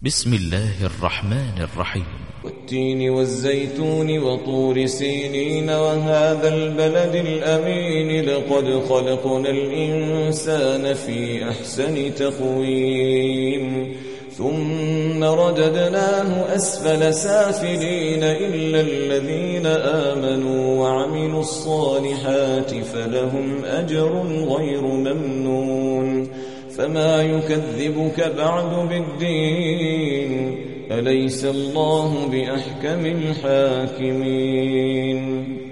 بسم الله الرحمن الرحيم. والتين والزيتون وطور سينين وهذا البلد الأمين لقد خلقنا الإنسان في أحسن تقويم ثم رددناه أسفل سافلين إلا الذين آمنوا وعملوا الصالحات فلهم أجر غير ممنون فما يكذبك بعد بالدين أليس الله بأحكم الحاكمين